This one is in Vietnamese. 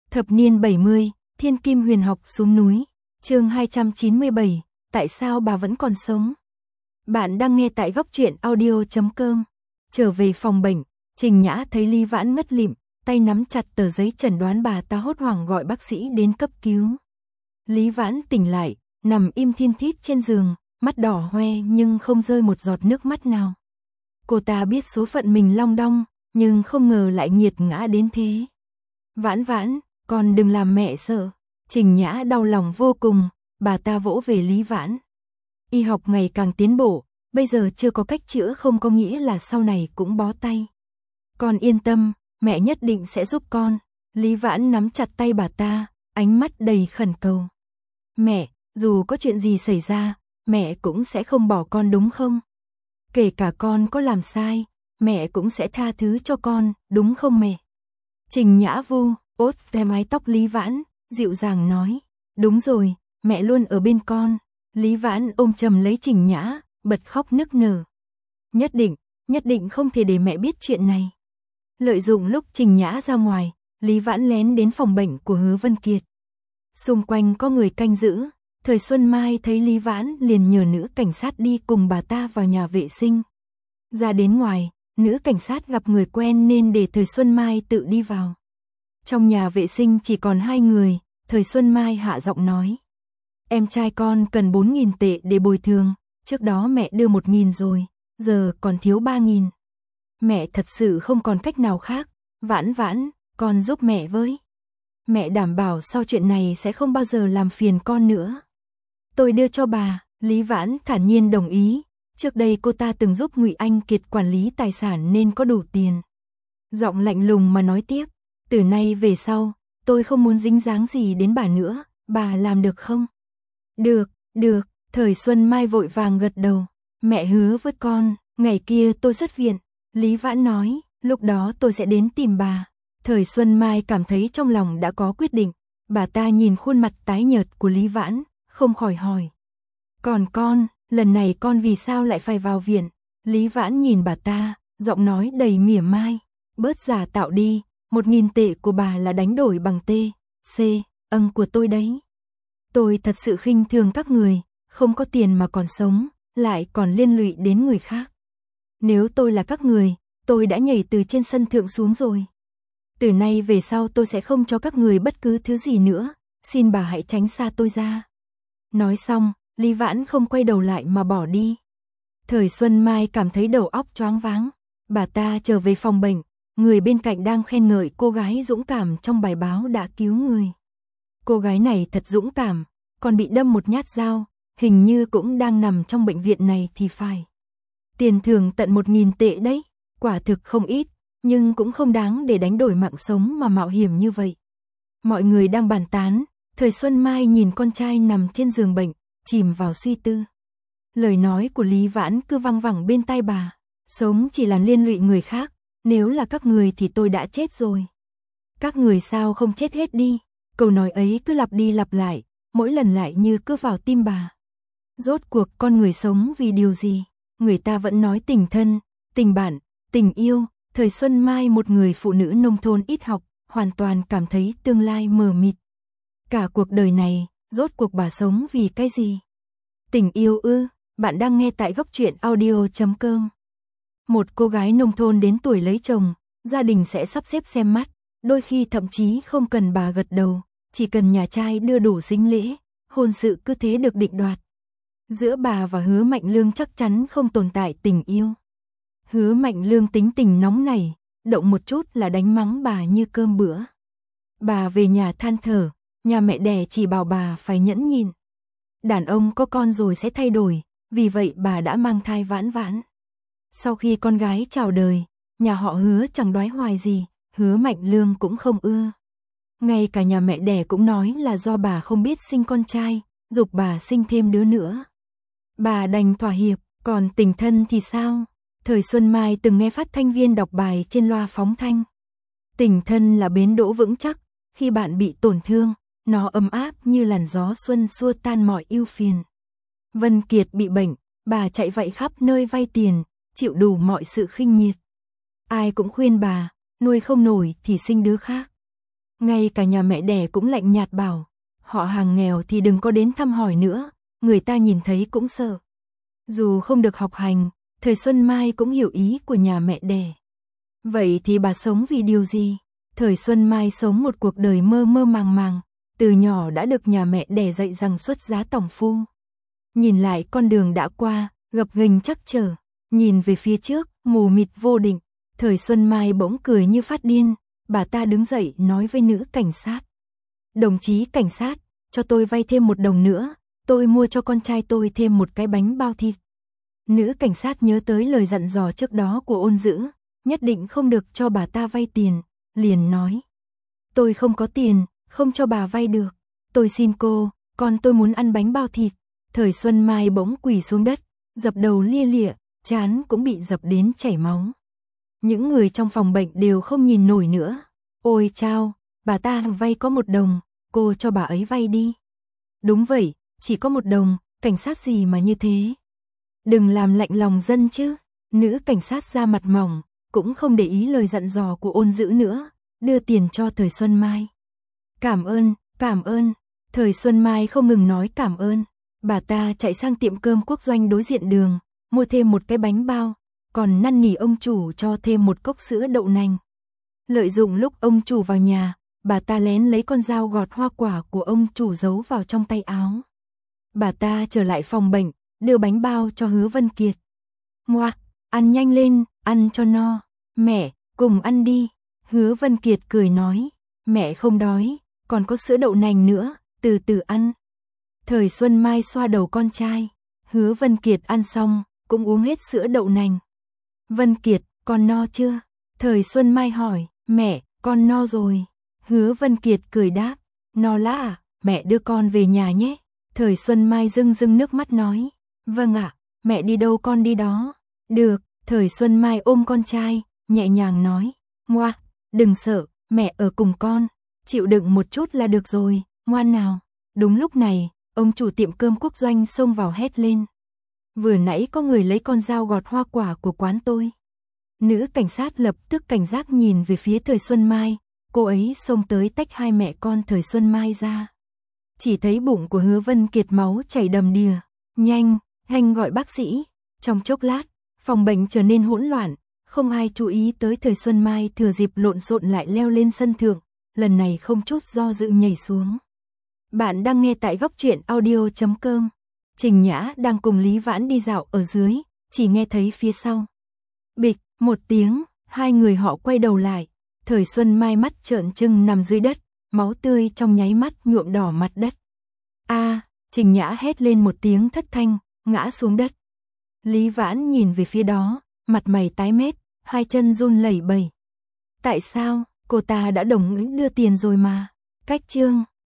Thập niên 70, Thiên Kim Huyền Học xuống núi. Chương 297, tại sao bà vẫn còn sống? Bạn đang nghe tại góc truyện audio.com. Trở về phòng bệnh, Trình Nhã thấy Lý Vãn ngất lịm, tay nắm chặt tờ giấy chẩn đoán, bà ta hốt hoảng gọi bác sĩ đến cấp cứu. Lý Vãn tỉnh lại, nằm im thin thít trên giường, mắt đỏ hoe nhưng không rơi một giọt nước mắt nào. Cô ta biết số phận mình long đong, nhưng không ngờ lại nghiệt ngã đến thế. Vãn Vãn, con đừng làm mẹ sợ. Trình Nhã đau lòng vô cùng, bà ta vỗ về Lý Vãn. Y học ngày càng tiến bộ, bây giờ chưa có cách chữa không có nghĩa là sau này cũng bó tay. Con yên tâm, mẹ nhất định sẽ giúp con. Lý Vãn nắm chặt tay bà ta, ánh mắt đầy khẩn cầu. Mẹ, dù có chuyện gì xảy ra, mẹ cũng sẽ không bỏ con đúng không? Kể cả con có làm sai, mẹ cũng sẽ tha thứ cho con, đúng không mẹ? Trình Nhã vu ốt ve mái tóc Lý Vãn, dịu dàng nói. Đúng rồi, mẹ luôn ở bên con. Lý Vãn ôm chầm lấy Trình Nhã, bật khóc nức nở. Nhất định không thể để mẹ biết chuyện này. Lợi dụng lúc Trình Nhã ra ngoài, Lý Vãn lén đến phòng bệnh của Hứa Vân Kiệt. Xung quanh có người canh giữ, Thời Xuân Mai thấy Lý Vãn liền nhờ nữ cảnh sát đi cùng bà ta vào nhà vệ sinh. Ra đến ngoài, nữ cảnh sát gặp người quen nên để Thời Xuân Mai tự đi vào. Trong nhà vệ sinh chỉ còn hai người, Thời Xuân Mai hạ giọng nói. Em trai con cần 4.000 tệ để bồi thường, trước đó mẹ đưa 1.000 rồi, giờ còn thiếu 3.000. Mẹ thật sự không còn cách nào khác, Vãn Vãn, con giúp mẹ với. Mẹ đảm bảo sau chuyện này sẽ không bao giờ làm phiền con nữa. Tôi đưa cho bà, Lý Vãn thản nhiên đồng ý, trước đây cô ta từng giúp Ngụy Anh Kiệt quản lý tài sản nên có đủ tiền. Giọng lạnh lùng mà nói tiếp, từ nay về sau, tôi không muốn dính dáng gì đến bà nữa, bà làm được không? Được, Thời Xuân Mai vội vàng gật đầu, mẹ hứa với con, ngày kia tôi xuất viện, Lý Vãn nói, lúc đó tôi sẽ đến tìm bà. Thời Xuân Mai cảm thấy trong lòng đã có quyết định, bà ta nhìn khuôn mặt tái nhợt của Lý Vãn, không khỏi hỏi. Còn con, lần này con vì sao lại phải vào viện? Lý Vãn nhìn bà ta, giọng nói đầy mỉa mai, bớt giả tạo đi, 1.000 tệ của bà là đánh đổi bằng C của tôi đấy. Tôi thật sự khinh thường các người, không có tiền mà còn sống, lại còn liên lụy đến người khác. Nếu tôi là các người, tôi đã nhảy từ trên sân thượng xuống rồi. Từ nay về sau tôi sẽ không cho các người bất cứ thứ gì nữa, xin bà hãy tránh xa tôi ra. Nói xong, Lý Vãn không quay đầu lại mà bỏ đi. Thời Xuân Mai cảm thấy đầu óc choáng váng, bà ta trở về phòng bệnh, người bên cạnh đang khen ngợi cô gái dũng cảm trong bài báo đã cứu người. Cô gái này thật dũng cảm, còn bị đâm một nhát dao, hình như cũng đang nằm trong bệnh viện này thì phải. Tiền thưởng tận 1.000 tệ đấy, quả thực không ít, nhưng cũng không đáng để đánh đổi mạng sống mà mạo hiểm như vậy. Mọi người đang bàn tán, Thời Xuân Mai nhìn con trai nằm trên giường bệnh, chìm vào suy tư. Lời nói của Lý Vãn cứ văng vẳng bên tai bà, sống chỉ làm liên lụy người khác, nếu là các người thì tôi đã chết rồi. Các người sao không chết hết đi, câu nói ấy cứ lặp đi lặp lại, mỗi lần lại như cứ vào tim bà. Rốt cuộc con người sống vì điều gì? Người ta vẫn nói tình thân, tình bạn, tình yêu. Thời Xuân Mai, một người phụ nữ nông thôn ít học, hoàn toàn cảm thấy tương lai mờ mịt. Cả cuộc đời này, rốt cuộc bà sống vì cái gì? Tình yêu ư? Bạn đang nghe tại góc truyện audio.com. Một cô gái nông thôn đến tuổi lấy chồng, gia đình sẽ sắp xếp xem mắt, đôi khi thậm chí không cần bà gật đầu, chỉ cần nhà trai đưa đủ sính lễ, hôn sự cứ thế được định đoạt. Giữa bà và Hứa Mạnh Lương chắc chắn không tồn tại tình yêu. Hứa Mạnh Lương tính tình nóng nảy, động một chút là đánh mắng bà như cơm bữa. Bà về nhà than thở, nhà mẹ đẻ chỉ bảo bà phải nhẫn nhịn. Đàn ông có con rồi sẽ thay đổi, vì vậy bà đã mang thai Vãn Vãn. Sau khi con gái chào đời, nhà họ Hứa chẳng đoái hoài gì, Hứa Mạnh Lương cũng không ưa. Ngay cả nhà mẹ đẻ cũng nói là do bà không biết sinh con trai, giục bà sinh thêm đứa nữa. Bà đành thỏa hiệp, còn tình thân thì sao? Thời Xuân Mai từng nghe phát thanh viên đọc bài trên loa phóng thanh. Tình thân là bến đỗ vững chắc, khi bạn bị tổn thương, nó ấm áp như làn gió xuân xua tan mọi ưu phiền. Vân Kiệt bị bệnh, bà chạy vạy khắp nơi vay tiền, chịu đủ mọi sự khinh miệt. Ai cũng khuyên bà, nuôi không nổi thì sinh đứa khác. Ngay cả nhà mẹ đẻ cũng lạnh nhạt bảo, họ hàng nghèo thì đừng có đến thăm hỏi nữa, người ta nhìn thấy cũng sợ. Dù không được học hành, thời Xuân Mai cũng hiểu ý của nhà mẹ đẻ. Vậy thì bà sống vì điều gì? Thời Xuân Mai sống một cuộc đời mơ mơ màng màng, từ nhỏ đã được nhà mẹ đẻ dạy rằng xuất giá tòng phu. Nhìn lại con đường đã qua, gập ghềnh chắc trở, nhìn về phía trước, mù mịt vô định, thời Xuân Mai bỗng cười như phát điên, bà ta đứng dậy nói với nữ cảnh sát. Đồng chí cảnh sát, cho tôi vay thêm 1 đồng nữa, tôi mua cho con trai tôi thêm một cái bánh bao thịt. Nữ cảnh sát nhớ tới lời dặn dò trước đó của Ôn Dữ, nhất định không được cho bà ta vay tiền, liền nói. Tôi không có tiền, không cho bà vay được, tôi xin cô, con tôi muốn ăn bánh bao thịt. Thời Xuân Mai bỗng quỳ xuống đất, dập đầu lia lịa, trán cũng bị dập đến chảy máu. Những người trong phòng bệnh đều không nhìn nổi nữa. Ôi chao, bà ta vay có 1 đồng, cô cho bà ấy vay đi. Đúng vậy, chỉ có 1 đồng, cảnh sát gì mà như thế. Đừng làm lạnh lòng dân chứ. Nữ cảnh sát da mặt mỏng, cũng không để ý lời dặn dò của Ôn Dữ nữa, đưa tiền cho thời Xuân Mai. Cảm ơn, cảm ơn. Thời Xuân Mai không ngừng nói cảm ơn. Bà ta chạy sang tiệm cơm Quốc Doanh đối diện đường, mua thêm một cái bánh bao, còn năn nỉ ông chủ cho thêm một cốc sữa đậu nành. Lợi dụng lúc ông chủ vào nhà, bà ta lén lấy con dao gọt hoa quả của ông chủ giấu vào trong tay áo. Bà ta trở lại phòng bệnh, đưa bánh bao cho Hứa Vân Kiệt. Ngoạc, ăn nhanh lên, ăn cho no. Mẹ, cùng ăn đi. Hứa Vân Kiệt cười nói, mẹ không đói, còn có sữa đậu nành nữa, từ từ ăn. Thời Xuân Mai xoa đầu con trai. Hứa Vân Kiệt ăn xong, cũng uống hết sữa đậu nành. Vân Kiệt, con no chưa? Thời Xuân Mai hỏi, mẹ, con no rồi. Hứa Vân Kiệt cười đáp, no lá à, mẹ đưa con về nhà nhé. Thời Xuân Mai rưng rưng nước mắt nói, vâng ạ, mẹ đi đâu con đi đó. Được, thời Xuân Mai ôm con trai, nhẹ nhàng nói, ngoa, đừng sợ, mẹ ở cùng con, chịu đựng một chút là được rồi, ngoan nào. Đúng lúc này, ông chủ tiệm cơm Quốc Doanh xông vào hét lên. Vừa nãy có người lấy con dao gọt hoa quả của quán tôi. Nữ cảnh sát lập tức cảnh giác nhìn về phía thời Xuân Mai, cô ấy xông tới tách hai mẹ con thời Xuân Mai ra. Chỉ thấy bụng của Hứa Vân Kiệt máu chảy đầm đìa, nhanh, nhanh gọi bác sĩ. Trong chốc lát, phòng bệnh trở nên hỗn loạn, không ai chú ý tới thời Xuân Mai thừa dịp lộn xộn lại leo lên sân thượng, lần này không chút do dự nhảy xuống. Bạn đang nghe tại góc truyện audio.com. Trình Nhã đang cùng Lý Vãn đi dạo ở dưới, chỉ nghe thấy phía sau. Bịch, một tiếng, hai người họ quay đầu lại. Thời Xuân Mai mắt trợn trừng nằm dưới đất, máu tươi trong nháy mắt nhuộm đỏ mặt đất. A, Trình Nhã hét lên một tiếng thất thanh, ngã xuống đất. Lý Vãn nhìn về phía đó, mặt mày tái mét, hai chân run lẩy bẩy. Tại sao, cô ta đã đồng ý đưa tiền rồi mà. Cách chương